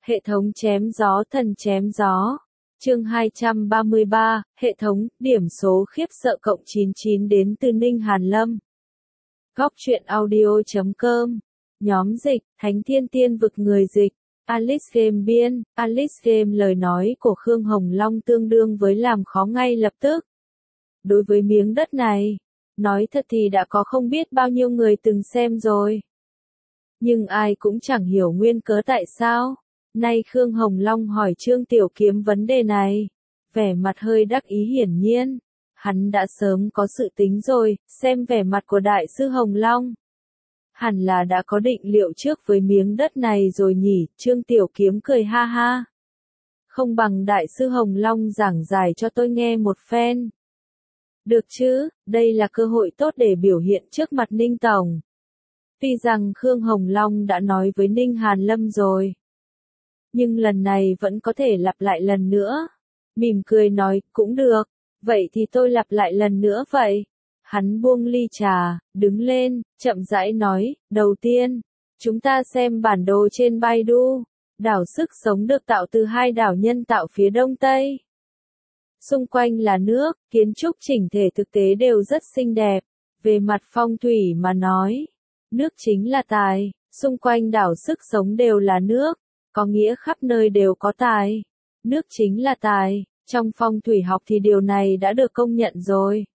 Hệ thống chém gió thần chém gió. Chương 233, hệ thống, điểm số khiếp sợ cộng 99 đến từ Ninh Hàn Lâm. Góc truyện audio.com. Nhóm dịch, Thánh Thiên Tiên vực người dịch. Alice Game biên, Alice Game lời nói của Khương Hồng Long tương đương với làm khó ngay lập tức. Đối với miếng đất này, nói thật thì đã có không biết bao nhiêu người từng xem rồi. Nhưng ai cũng chẳng hiểu nguyên cớ tại sao. Nay Khương Hồng Long hỏi Trương Tiểu Kiếm vấn đề này. Vẻ mặt hơi đắc ý hiển nhiên. Hắn đã sớm có sự tính rồi, xem vẻ mặt của Đại sư Hồng Long. Hẳn là đã có định liệu trước với miếng đất này rồi nhỉ, Trương Tiểu Kiếm cười ha ha. Không bằng Đại sư Hồng Long giảng giải cho tôi nghe một phen. Được chứ, đây là cơ hội tốt để biểu hiện trước mặt Ninh Tổng. Tuy rằng Khương Hồng Long đã nói với Ninh Hàn Lâm rồi. Nhưng lần này vẫn có thể lặp lại lần nữa. Mỉm cười nói, cũng được, vậy thì tôi lặp lại lần nữa vậy. Hắn buông ly trà, đứng lên, chậm rãi nói, đầu tiên, chúng ta xem bản đồ trên Baidu. Đảo Sức Sống được tạo từ hai đảo nhân tạo phía đông tây. Xung quanh là nước, kiến trúc chỉnh thể thực tế đều rất xinh đẹp. Về mặt phong thủy mà nói, nước chính là tài, xung quanh đảo Sức Sống đều là nước, có nghĩa khắp nơi đều có tài. Nước chính là tài, trong phong thủy học thì điều này đã được công nhận rồi.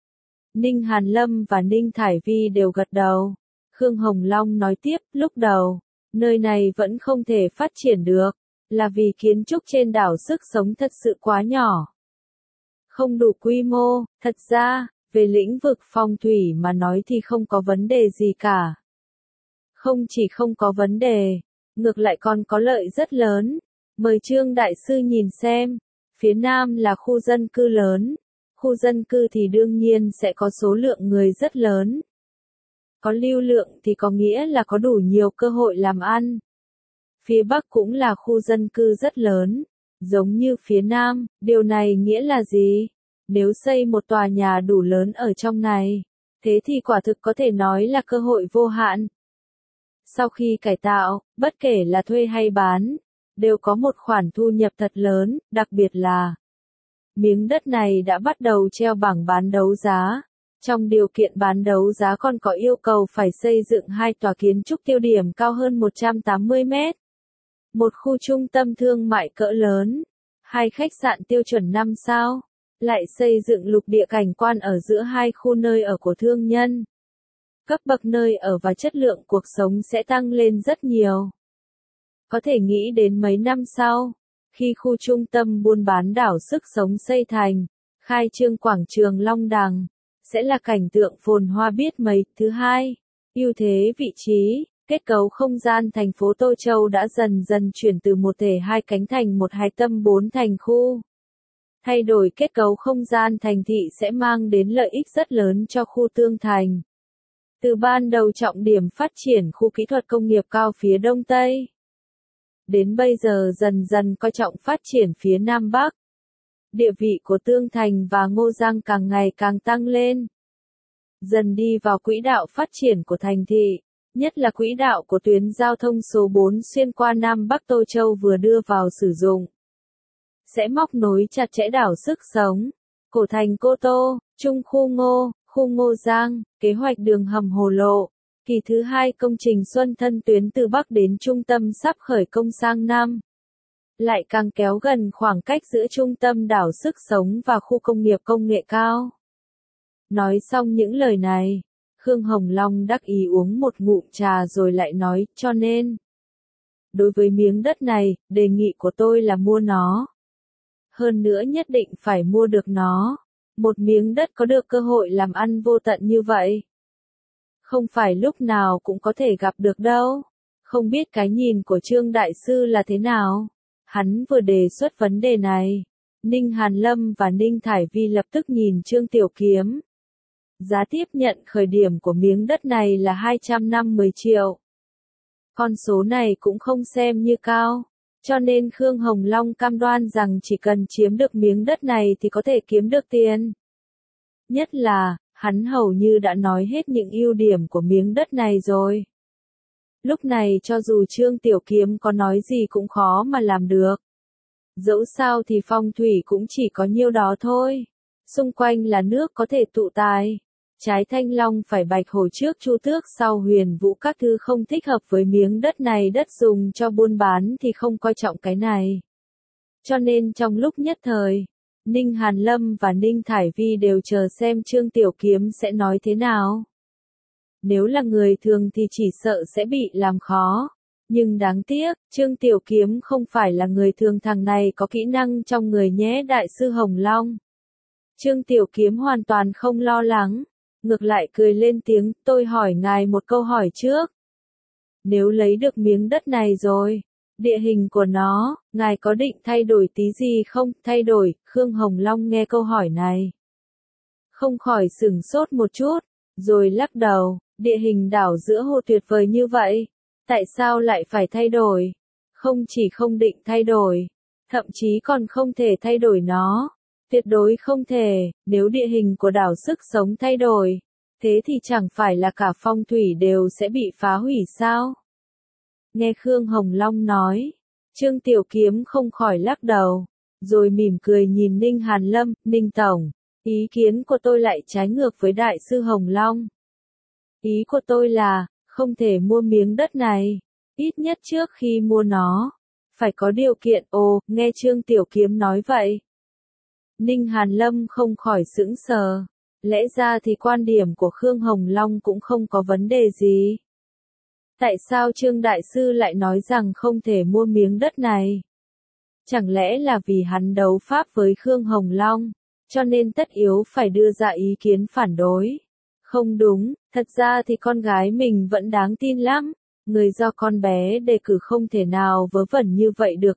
Ninh Hàn Lâm và Ninh Thải Vi đều gật đầu. Khương Hồng Long nói tiếp, lúc đầu, nơi này vẫn không thể phát triển được, là vì kiến trúc trên đảo Sức Sống thật sự quá nhỏ. Không đủ quy mô, thật ra, về lĩnh vực phong thủy mà nói thì không có vấn đề gì cả. Không chỉ không có vấn đề, ngược lại còn có lợi rất lớn. Mời Trương Đại Sư nhìn xem, phía Nam là khu dân cư lớn. Khu dân cư thì đương nhiên sẽ có số lượng người rất lớn. Có lưu lượng thì có nghĩa là có đủ nhiều cơ hội làm ăn. Phía Bắc cũng là khu dân cư rất lớn, giống như phía Nam, điều này nghĩa là gì? Nếu xây một tòa nhà đủ lớn ở trong này, thế thì quả thực có thể nói là cơ hội vô hạn. Sau khi cải tạo, bất kể là thuê hay bán, đều có một khoản thu nhập thật lớn, đặc biệt là miếng đất này đã bắt đầu treo bảng bán đấu giá. Trong điều kiện bán đấu giá còn có yêu cầu phải xây dựng hai tòa kiến trúc tiêu điểm cao hơn 180 mét. Một khu trung tâm thương mại cỡ lớn. Hai khách sạn tiêu chuẩn 5 sao. Lại xây dựng lục địa cảnh quan ở giữa hai khu nơi ở của thương nhân. Cấp bậc nơi ở và chất lượng cuộc sống sẽ tăng lên rất nhiều. Có thể nghĩ đến mấy năm sau, khi khu trung tâm buôn bán đảo Sức Sống xây thành, khai trương quảng trường Long Đằng, sẽ là cảnh tượng phồn hoa biết mấy. Thứ hai, ưu thế vị trí, kết cấu không gian thành phố Tô Châu đã dần dần chuyển từ một thể hai cánh thành một hai tâm bốn thành khu. Thay đổi kết cấu không gian thành thị sẽ mang đến lợi ích rất lớn cho khu Tương Thành. Từ ban đầu trọng điểm phát triển khu kỹ thuật công nghiệp cao phía Đông Tây, đến bây giờ dần dần coi trọng phát triển phía Nam Bắc. Địa vị của Tương Thành và Ngô Giang càng ngày càng tăng lên. Dần đi vào quỹ đạo phát triển của thành thị, nhất là quỹ đạo của tuyến giao thông số 4 xuyên qua Nam Bắc Tô Châu vừa đưa vào sử dụng. Sẽ móc nối chặt chẽ đảo Sức Sống, Cổ Thành Cô Tô, Trung khu Ngô Giang, kế hoạch đường hầm Hồ Lộ. Kỳ thứ hai công trình Xuân Thân tuyến từ Bắc đến trung tâm sắp khởi công sang Nam. Lại càng kéo gần khoảng cách giữa trung tâm đảo Sức Sống và khu công nghiệp công nghệ cao. Nói xong những lời này, Khương Hồng Long đắc ý uống một ngụm trà rồi lại nói, cho nên, đối với miếng đất này, đề nghị của tôi là mua nó. Hơn nữa nhất định phải mua được nó. Một miếng đất có được cơ hội làm ăn vô tận như vậy. Không phải lúc nào cũng có thể gặp được đâu. Không biết cái nhìn của Trương Đại Sư là thế nào? Hắn vừa đề xuất vấn đề này. Ninh Hàn Lâm và Ninh Thải Vi lập tức nhìn Trương Tiểu Kiếm. Giá tiếp nhận khởi điểm của miếng đất này là 250 triệu. Con số này cũng không xem như cao. Cho nên Khương Hồng Long cam đoan rằng chỉ cần chiếm được miếng đất này thì có thể kiếm được tiền. Nhất là, hắn hầu như đã nói hết những ưu điểm của miếng đất này rồi. Lúc này cho dù Trương Tiểu Kiếm có nói gì cũng khó mà làm được. Dẫu sao thì phong thủy cũng chỉ có nhiêu đó thôi. Xung quanh là nước có thể tụ tài. Trái thanh long phải bạch hổ trước chu tước sau huyền vũ các thứ không thích hợp với miếng đất này, đất dùng cho buôn bán thì không coi trọng cái này. Cho nên trong lúc nhất thời, Ninh Hàn Lâm và Ninh Thải Vi đều chờ xem Trương Tiểu Kiếm sẽ nói thế nào. Nếu là người thường thì chỉ sợ sẽ bị làm khó. Nhưng đáng tiếc, Trương Tiểu Kiếm không phải là người thường, thằng này có kỹ năng trong người nhé đại sư Hồng Long. Trương Tiểu Kiếm hoàn toàn không lo lắng, ngược lại cười lên tiếng, tôi hỏi ngài một câu hỏi trước. Nếu lấy được miếng đất này rồi, địa hình của nó, ngài có định thay đổi tí gì không? Thay đổi, Khương Hồng Long nghe câu hỏi này. Không khỏi sửng sốt một chút, rồi lắc đầu, địa hình đảo giữa hồ tuyệt vời như vậy. Tại sao lại phải thay đổi? Không chỉ không định thay đổi, thậm chí còn không thể thay đổi nó. Tuyệt đối không thể, nếu địa hình của đảo sức sống thay đổi, thế thì chẳng phải là cả phong thủy đều sẽ bị phá hủy sao? Nghe Khương Hồng Long nói, Trương Tiểu Kiếm không khỏi lắc đầu, rồi mỉm cười nhìn Ninh Hàn Lâm, Ninh Tổng, ý kiến của tôi lại trái ngược với đại sư Hồng Long. Ý của tôi là, không thể mua miếng đất này, ít nhất trước khi mua nó, phải có điều kiện. Ồ, nghe Trương Tiểu Kiếm nói vậy, Ninh Hàn Lâm không khỏi sững sờ, lẽ ra thì quan điểm của Khương Hồng Long cũng không có vấn đề gì. Tại sao Trương Đại Sư lại nói rằng không thể mua miếng đất này? Chẳng lẽ là vì hắn đấu pháp với Khương Hồng Long, cho nên tất yếu phải đưa ra ý kiến phản đối? Không đúng, thật ra thì con gái mình vẫn đáng tin lắm, người do con bé đề cử không thể nào vớ vẩn như vậy được.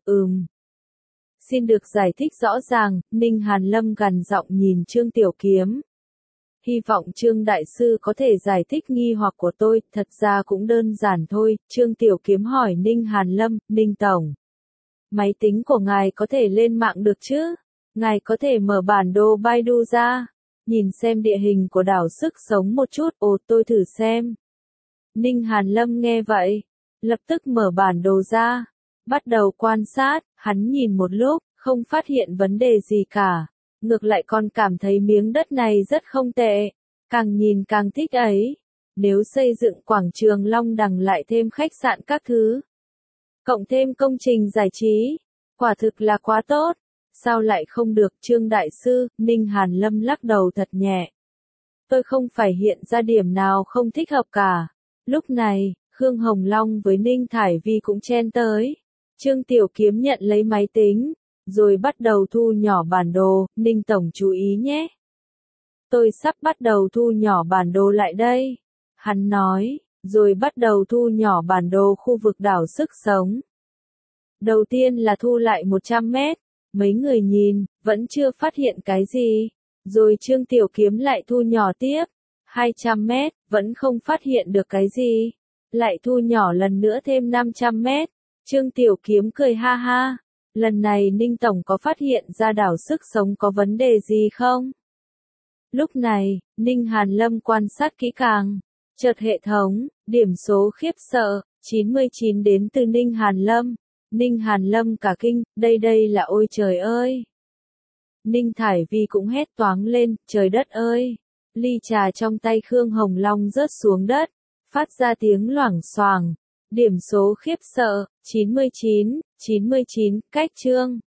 Xin được giải thích rõ ràng, Ninh Hàn Lâm gằn giọng nhìn Trương Tiểu Kiếm. Hy vọng Trương Đại Sư có thể giải thích nghi hoặc của tôi, thật ra cũng đơn giản thôi. Trương Tiểu Kiếm hỏi Ninh Hàn Lâm, Ninh Tổng, máy tính của ngài có thể lên mạng được chứ? Ngài có thể mở bản đồ Baidu ra, nhìn xem địa hình của đảo sức sống một chút. Ồ, tôi thử xem. Ninh Hàn Lâm nghe vậy, lập tức mở bản đồ ra, bắt đầu quan sát. Hắn nhìn một lúc, không phát hiện vấn đề gì cả. Ngược lại còn cảm thấy miếng đất này rất không tệ. Càng nhìn càng thích ấy. Nếu xây dựng quảng trường Long Đằng lại thêm khách sạn các thứ, cộng thêm công trình giải trí, quả thực là quá tốt. Sao lại không được Trương Đại Sư? Ninh Hàn Lâm lắc đầu thật nhẹ. Tôi không phải hiện ra điểm nào không thích hợp cả. Lúc này, Khương Hồng Long với Ninh Thải Vi cũng chen tới. Trương Tiểu Kiếm nhận lấy máy tính, rồi bắt đầu thu nhỏ bản đồ. Ninh Tổng chú ý nhé. Tôi sắp bắt đầu thu nhỏ bản đồ lại đây. Hắn nói, rồi bắt đầu thu nhỏ bản đồ khu vực đảo sức sống. Đầu tiên là thu lại 100 mét. Mấy người nhìn, vẫn chưa phát hiện cái gì. Rồi Trương Tiểu Kiếm lại thu nhỏ tiếp. 200 mét, vẫn không phát hiện được cái gì. Lại thu nhỏ lần nữa thêm 500 mét. Trương Tiểu Kiếm cười ha ha. Lần này Ninh Tổng có phát hiện ra đảo sức sống có vấn đề gì không? Lúc này, Ninh Hàn Lâm quan sát kỹ càng. Chợt hệ thống, điểm số khiếp sợ, 99 đến từ Ninh Hàn Lâm. Ninh Hàn Lâm cả kinh, đây là ôi trời ơi. Ninh Thải Vi cũng hét toáng lên, trời đất ơi. Ly trà trong tay Khương Hồng Long rớt xuống đất, phát ra tiếng loảng xoảng. Điểm số khiếp sợ, 99, cách Trương